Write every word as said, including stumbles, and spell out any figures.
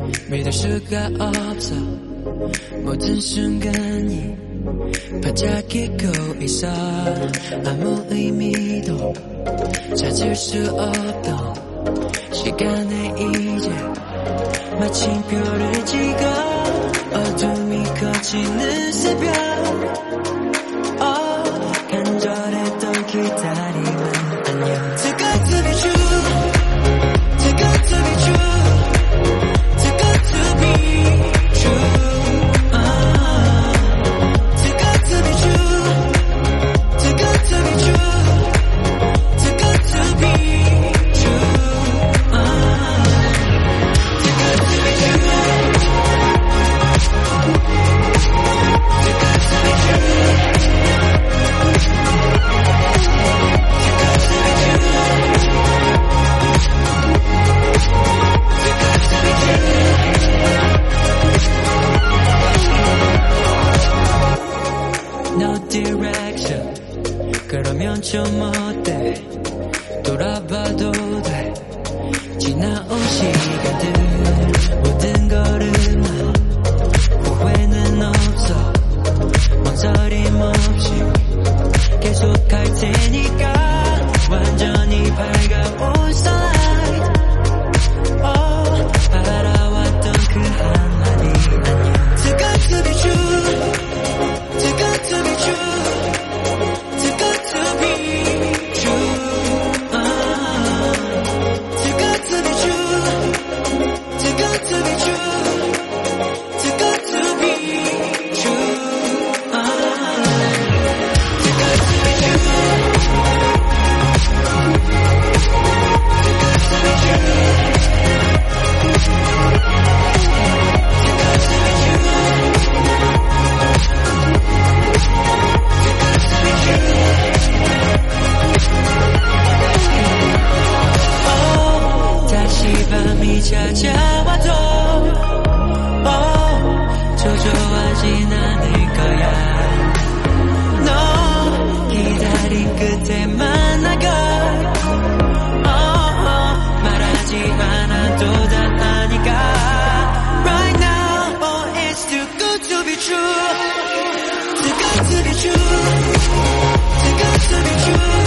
믿을 수가 없어. 모든 순간이 반짝이고 있어. 아무 의미도 찾을 수 없던 시간에 이제 마침표를 찍어. 어둠이 거치는 새벽, oh, 간절했던 기다림은 안녕. Too good to be true, too good to be true, too good to be true, uh, too good to be true, too good to be true, too good to be true, uh, too good to be true. No direction. 그러면 좀 어때? 돌아봐도 돼. 지나온 시간들 모든 걸음만 후회는 없어. 망설임 없이 계속할 테니까. 완전히 밝아온 sunlight, oh, 바라왔던 그 한마디 안녕. Too good to be true, too good to be true, too good to be true, uh, too good to be true, too good to be true, too good to be true, uh, too good to be true. 밤이 찾아와도 oh, 초조하진 않을 거야. 너 기다린 끝에 만나걸, oh, oh, 말하지 않아도 다 아니까. Right now, oh, it's too good to be true, too good to be true, too good to be true.